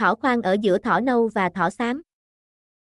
Thỏ khoang ở giữa thỏ nâu và thỏ xám.